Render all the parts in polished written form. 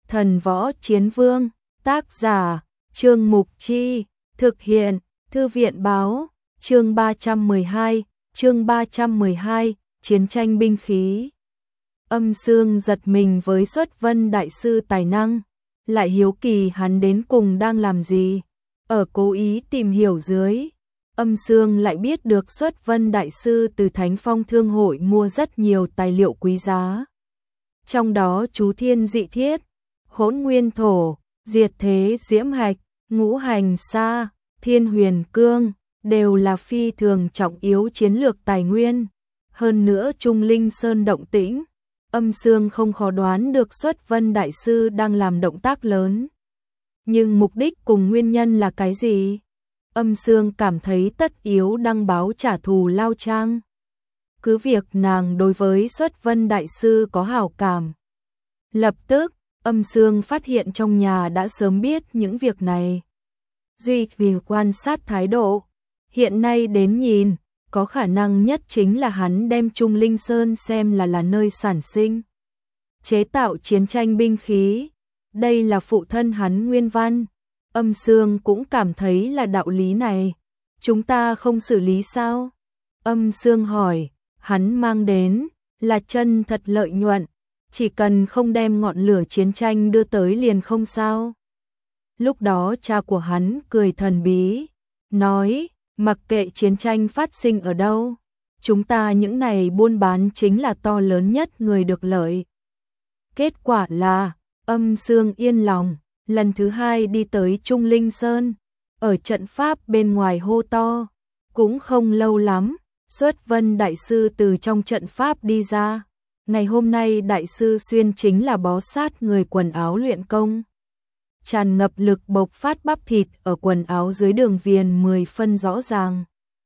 Thần Võ Chiến Vương, tác giả, Trương Mục Chi, thực hiện, Thư viện Báo, chương 312, Chiến tranh binh khí. Âm Sương giật mình với Xuất Vân Đại Sư tài năng, lại hiếu kỳ hắn đến cùng đang làm gì. Ở cố ý tìm hiểu dưới, Âm Sương lại biết được Xuất Vân Đại Sư từ Thánh Phong Thương Hội mua rất nhiều tài liệu quý giá. Trong đó chú thiên dị thiết, hỗn nguyên thổ, diệt thế diễm hạch, ngũ hành sa, thiên huyền cương, đều là phi thường trọng yếu chiến lược tài nguyên. Hơn nữa Trung Linh Sơn động tĩnh, Âm Sương không khó đoán được Xuất Vân Đại Sư đang làm động tác lớn. Nhưng mục đích cùng nguyên nhân là cái gì? Âm Sương cảm thấy tất yếu đăng báo trả thù Lao Trang. Cứ việc nàng đối với Xuất Vân Đại Sư có hảo cảm. Lập tức, Âm Sương phát hiện trong nhà đã sớm biết những việc này. Duy vì quan sát thái độ, hiện nay đến nhìn, có khả năng nhất chính là hắn đem Trung Linh Sơn xem là nơi sản sinh, chế tạo chiến tranh binh khí. Đây là phụ thân hắn nguyên văn. Âm Sương cũng cảm thấy là đạo lý này. Chúng ta không xử lý sao? Âm Sương hỏi, hắn mang đến là chân thật lợi nhuận, chỉ cần không đem ngọn lửa chiến tranh đưa tới liền không sao. Lúc đó cha của hắn cười thần bí, nói, mặc kệ chiến tranh phát sinh ở đâu, chúng ta những này buôn bán chính là to lớn nhất người được lợi. Kết quả là, Âm Sương yên lòng, lần thứ hai đi tới Trung Linh Sơn, ở trận pháp bên ngoài hô to. Cũng không lâu lắm, Xuất Vân Đại Sư từ trong trận pháp đi ra. Ngày hôm nay Đại Sư xuyên chính là bó sát người quần áo luyện công. Tràn ngập lực bộc phát bắp thịt ở quần áo dưới đường viền 10 phân rõ ràng.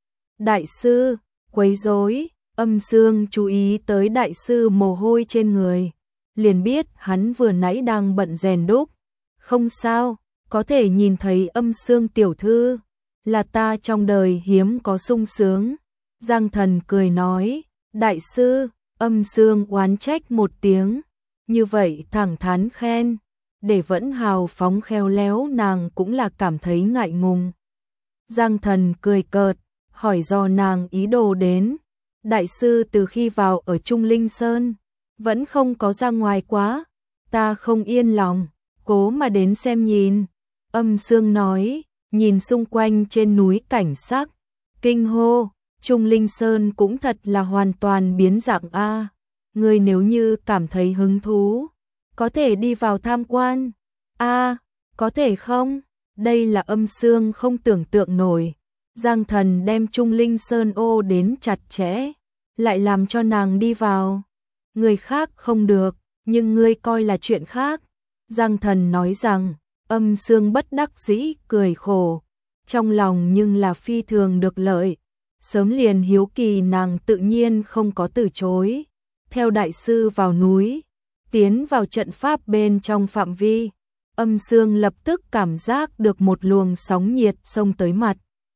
Đại Sư, quấy rối. Âm Sương chú ý tới Đại Sư mồ hôi trên người, liền biết hắn vừa nãy đang bận rèn đúc. Không sao, có thể nhìn thấy Âm Sương tiểu thư, là ta trong đời hiếm có sung sướng. Giang Thần cười nói, Đại Sư. Âm Sương oán trách một tiếng, như vậy thẳng thắn khen, để vẫn hào phóng khéo léo nàng cũng là cảm thấy ngại ngùng. Giang Thần cười cợt, hỏi do nàng ý đồ đến. Đại Sư từ khi vào ở Trung Linh Sơn, vẫn không có ra ngoài quá, ta không yên lòng, cố mà đến xem nhìn. Âm Sương nói, nhìn xung quanh trên núi cảnh sắc, kinh hô, Trung Linh Sơn cũng thật là hoàn toàn biến dạng a. Ngươi nếu như cảm thấy hứng thú, có thể đi vào tham quan. A, có thể không? Đây là Âm Sương không tưởng tượng nổi. Giang Thần đem Trung Linh Sơn ô đến chặt chẽ, lại làm cho nàng đi vào. Người khác không được, nhưng ngươi coi là chuyện khác. Giang Thần nói rằng, Âm Sương bất đắc dĩ cười khổ, trong lòng nhưng là phi thường được lợi. Sớm liền hiếu kỳ nàng tự nhiên không có từ chối. Theo Đại Sư vào núi, tiến vào trận pháp bên trong phạm vi, Âm Sương lập tức cảm giác được một luồng sóng nhiệt xông tới mặt.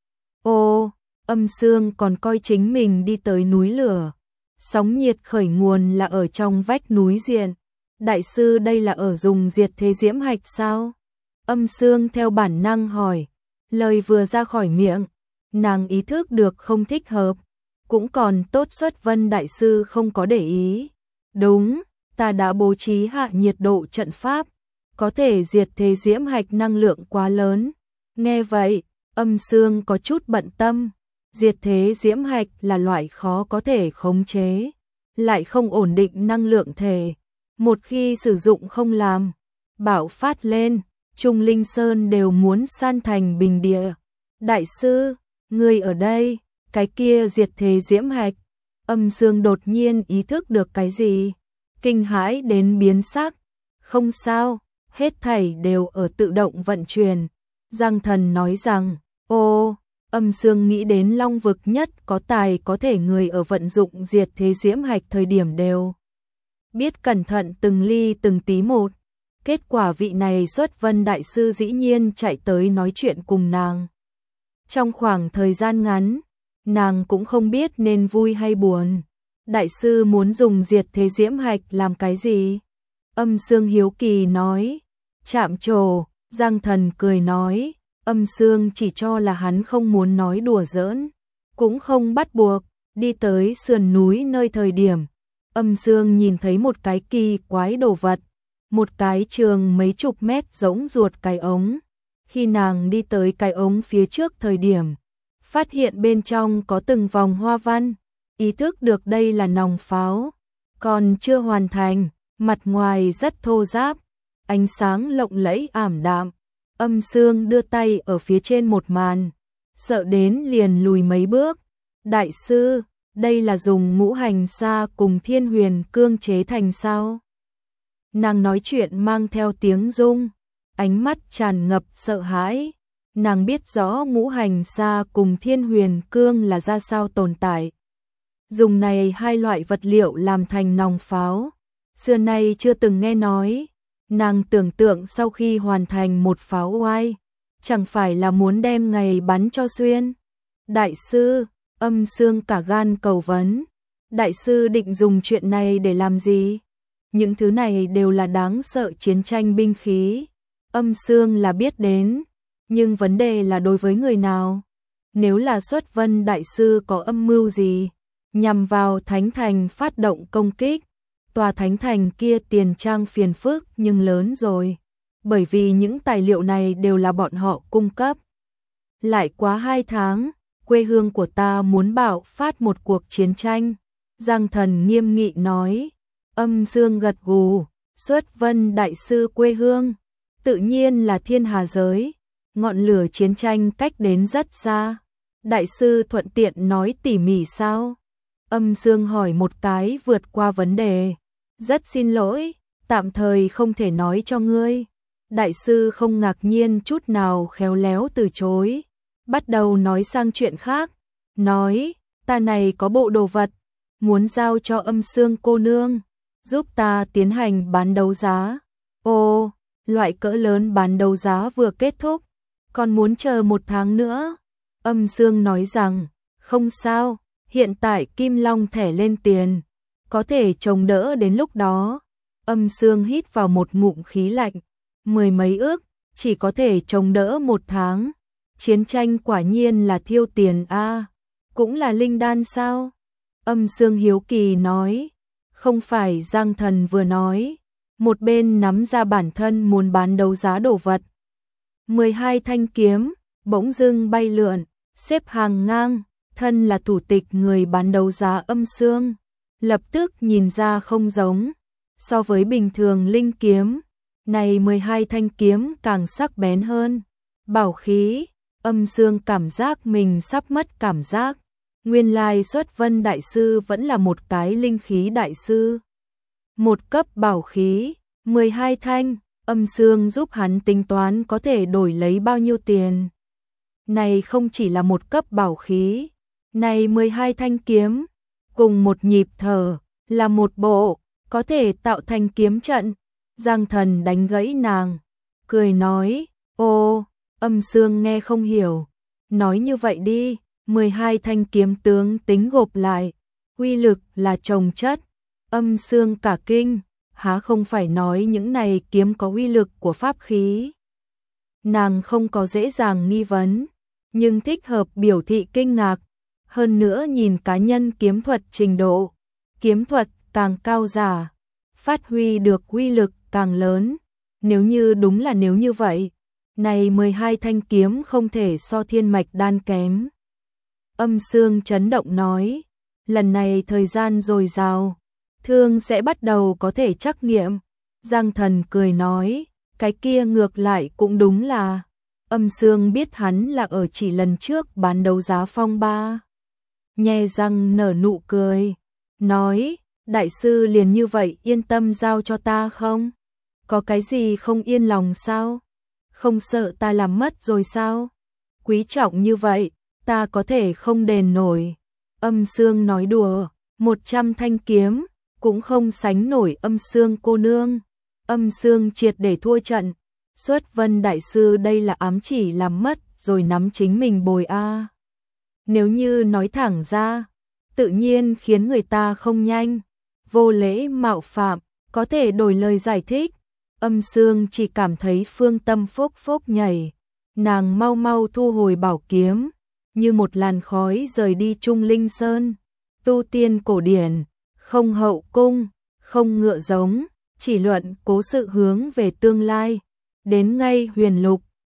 Ô, Âm Sương còn coi chính mình đi tới núi lửa. Sóng nhiệt khởi nguồn là ở trong vách núi diện. Đại Sư đây là ở dùng diệt thế diễm hạch sao? Âm Sương theo bản năng hỏi. Lời vừa ra khỏi miệng, nàng ý thức được không thích hợp, cũng còn tốt Xuất Vân Đại Sư không có để ý. Đúng, ta đã bố trí hạ nhiệt độ trận pháp, có thể diệt thế diễm hạch năng lượng quá lớn. Nghe vậy, Âm Sương có chút bận tâm. Diệt thế diễm hạch là loại khó có thể khống chế, lại không ổn định năng lượng thể. Một khi sử dụng không làm, bạo phát lên, Trung Linh Sơn đều muốn san thành bình địa. Đại Sư, ngươi ở đây, cái kia diệt thế diễm hạch. Âm Sương đột nhiên ý thức được cái gì, kinh hãi đến biến sắc. Không sao, hết thảy đều ở tự động vận chuyển. Giang Thần nói rằng, ô, Âm Sương nghĩ đến Long vực nhất có tài có thể người ở vận dụng diệt thế diễm hạch thời điểm đều biết cẩn thận từng ly từng tí một. Kết quả vị này Xuất Vân Đại Sư dĩ nhiên chạy tới nói chuyện cùng nàng. Trong khoảng thời gian ngắn, nàng cũng không biết nên vui hay buồn. Đại Sư muốn dùng diệt thế diễm hạch làm cái gì? Âm Sương hiếu kỳ nói. Chạm trổ, Giang Thần cười nói. Âm Sương chỉ cho là hắn không muốn nói đùa giỡn, cũng không bắt buộc. Đi tới sườn núi nơi thời điểm, Âm Sương nhìn thấy một cái kỳ quái đồ vật, một cái trường mấy chục mét giống ruột cái ống. Khi nàng đi tới cái ống phía trước thời điểm, phát hiện bên trong có từng vòng hoa văn, ý thức được đây là nòng pháo, còn chưa hoàn thành, mặt ngoài rất thô ráp, ánh sáng lộng lẫy ảm đạm. Âm Sương đưa tay ở phía trên một màn, sợ đến liền lùi mấy bước. Đại sư, đây là dùng ngũ hành sa cùng thiên huyền cương chế thành sao? Nàng nói chuyện mang theo tiếng rung, ánh mắt tràn ngập sợ hãi. Nàng biết rõ ngũ hành sa cùng thiên huyền cương là ra sao tồn tại. Dùng này hai loại vật liệu làm thành nòng pháo, xưa nay chưa từng nghe nói. Nàng tưởng tượng sau khi hoàn thành một pháo oai, chẳng phải là muốn đem ngày bắn cho xuyên. Đại sư, Âm Sương cả gan cầu vấn. Đại sư định dùng chuyện này để làm gì? Những thứ này đều là đáng sợ chiến tranh binh khí. Âm Sương là biết đến, nhưng vấn đề là đối với người nào? Nếu là Xuất Vân Đại sư có âm mưu gì, nhằm vào Thánh Thành phát động công kích, tòa Thánh Thành kia tiền trang phiền phức nhưng lớn rồi, bởi vì những tài liệu này đều là bọn họ cung cấp. Lại quá 2 tháng, quê hương của ta muốn bạo phát một cuộc chiến tranh. Giang Thần nghiêm nghị nói. Âm Sương gật gù. Xuất Vân Đại sư quê hương tự nhiên là Thiên Hà giới, ngọn lửa chiến tranh cách đến rất xa. Đại sư thuận tiện nói tỉ mỉ sao? Âm Sương hỏi một cái vượt qua vấn đề. Rất xin lỗi, tạm thời không thể nói cho ngươi. Đại sư không ngạc nhiên chút nào, khéo léo từ chối, bắt đầu nói sang chuyện khác. Nói, ta này có bộ đồ vật, muốn giao cho Âm Sương cô nương, giúp ta tiến hành bán đấu giá. Ồ, loại cỡ lớn bán đấu giá vừa kết thúc, còn muốn chờ 1 tháng nữa. Âm Sương nói rằng, không sao, hiện tại Kim Long thẻ lên tiền, có thể chống đỡ đến lúc đó. Âm Sương hít vào một ngụm khí lạnh, 10 mấy ước, chỉ có thể chống đỡ 1 tháng. Chiến tranh quả nhiên là thiêu tiền a. Cũng là linh đan sao? Âm Sương hiếu kỳ nói. Không phải. Giang Thần vừa nói, một bên nắm ra bản thân muốn bán đấu giá đồ vật. 12 thanh kiếm bỗng dưng bay lượn, xếp hàng ngang. Thân là thủ tịch người bán đấu giá Âm Sương, lập tức nhìn ra không giống. So với bình thường linh kiếm, này 12 thanh kiếm càng sắc bén hơn. Bảo khí. Âm Sương cảm giác mình sắp mất cảm giác. Nguyên lai Xuất Vân Đại sư vẫn là một cái linh khí đại sư. Một cấp bảo khí, 12 thanh, Âm Sương giúp hắn tính toán có thể đổi lấy bao nhiêu tiền. Này không chỉ là một cấp bảo khí, này 12 thanh kiếm, cùng một nhịp thở, là một bộ, có thể tạo thành kiếm trận. Giang Thần đánh gãy nàng, cười nói, ô, Âm Sương nghe không hiểu. Nói như vậy đi, 12 thanh kiếm tướng tính gộp lại, uy lực là chồng chất. Âm Sương cả kinh, há không phải nói những này kiếm có uy lực của pháp khí. Nàng không có dễ dàng nghi vấn, nhưng thích hợp biểu thị kinh ngạc. Hơn nữa nhìn cá nhân kiếm thuật trình độ, kiếm thuật càng cao giả, phát huy được uy lực càng lớn. Nếu như đúng là nếu như vậy, này 12 thanh kiếm không thể so thiên mạch đan kém. Âm Sương chấn động nói, lần này thời gian dồi dào, thương sẽ bắt đầu có thể trắc nghiệm. Giang Thần cười nói, cái kia ngược lại cũng đúng là. Âm Sương biết hắn là ở chỉ lần trước bán đấu giá phong ba. Nhe răng nở nụ cười, nói, đại sư liền như vậy yên tâm giao cho ta không? Có cái gì không yên lòng sao? Không sợ ta làm mất rồi sao? Quý trọng như vậy, ta có thể không đền nổi. Âm Sương nói đùa, 100 thanh kiếm, cũng không sánh nổi Âm Sương cô nương. Âm Sương triệt để thua trận. Xuất Vân Đại sư đây là ám chỉ làm mất rồi nắm chính mình bồi a. Nếu như nói thẳng ra, tự nhiên khiến người ta không nhanh, vô lễ mạo phạm, có thể đổi lời giải thích. Âm Dương chỉ cảm thấy phương tâm phốc phốc nhảy, nàng mau mau thu hồi bảo kiếm, như một làn khói rời đi Trung Linh Sơn. Tu tiên cổ điển, không hậu cung, không ngựa giống, chỉ luận cố sự hướng về tương lai. Đến ngay huyền lục,